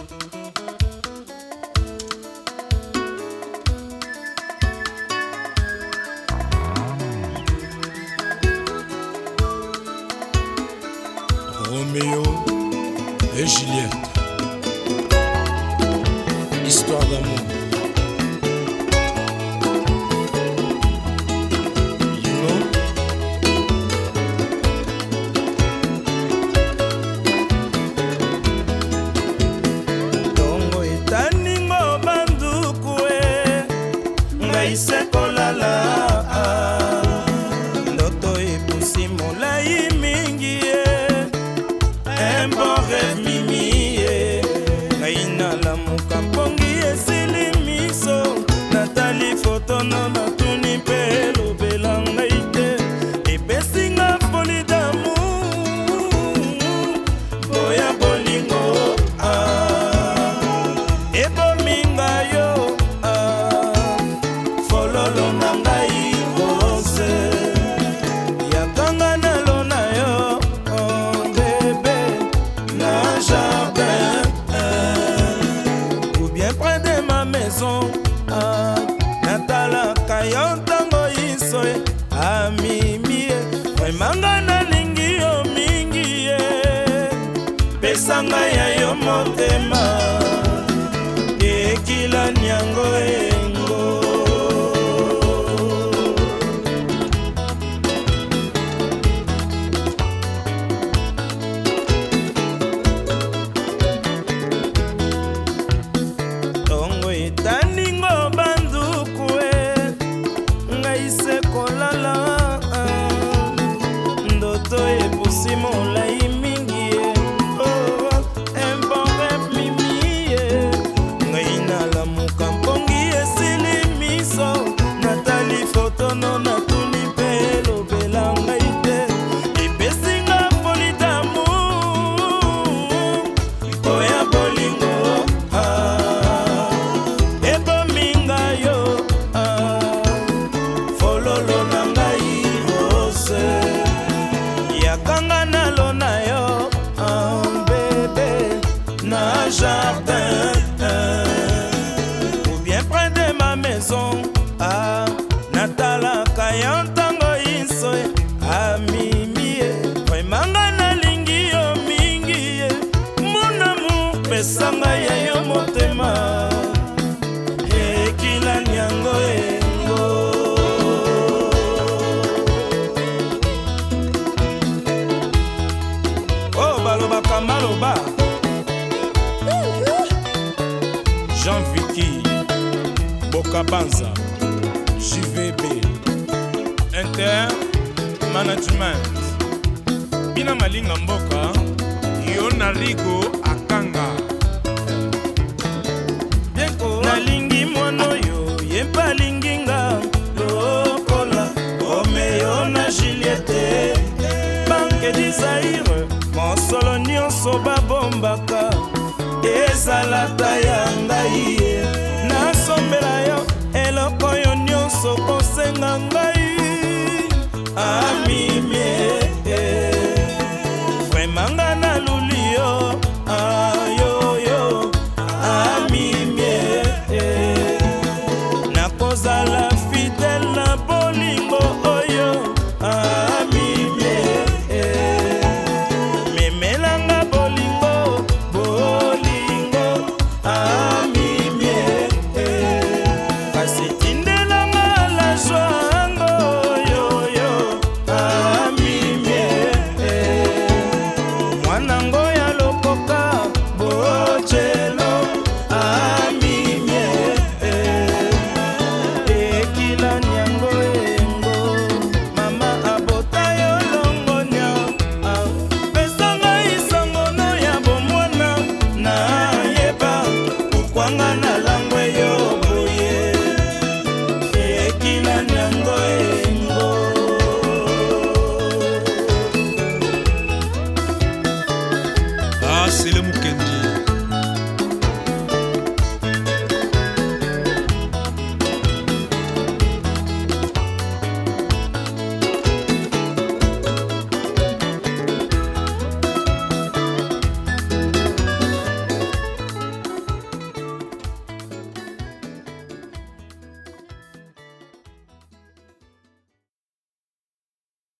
Roméo et Juliette, histoire d'amour. Isekolala ndoto epusi molai mingi ye un bon rêve mimi ye ngai nalamuka mpongi esili miso natali fotono natuni mpe elobela ngai te epesinga foli d'amour boya bolingo ebominga yo fololo na ngai rose yakanga nalona yo bébé na jardin ou bien près de ma maison natalaka yo ntango iso amimie vremanga nalingi yo mingi ye pesanga ya yo motema ekila nyango engo taningo banduku ngai sekolala ndoto epusi molai mingi un bon rêve mimi ngai nalamuka mpongi esili miso natali fotono natuni mpe elobela ngai te epesinga foli d'amour oya bolingo yakanga nalona yo bébé na jardin ou bien près de ma maison natalaka yo ntango iso amimie vremanga nalingi yo mingi mon amour pesanga ya yo motema ekila nyango engo balobaka maloba Jean Vicky Bokabanza JVB Inter Management bina malinga mboka yo na Rigo Akanga bienko nalingi mwana yo yempalinginga lokola Roméo na Juliette banke Desire mosolo nyonso babombaka ezalata ya ngai nasombela yo eloko yo nyonso kosenga ngai amimie vremanga naluli yo ayoyo amimie nakozala fidele na bolingo oyo amimie C'est le Mukendi.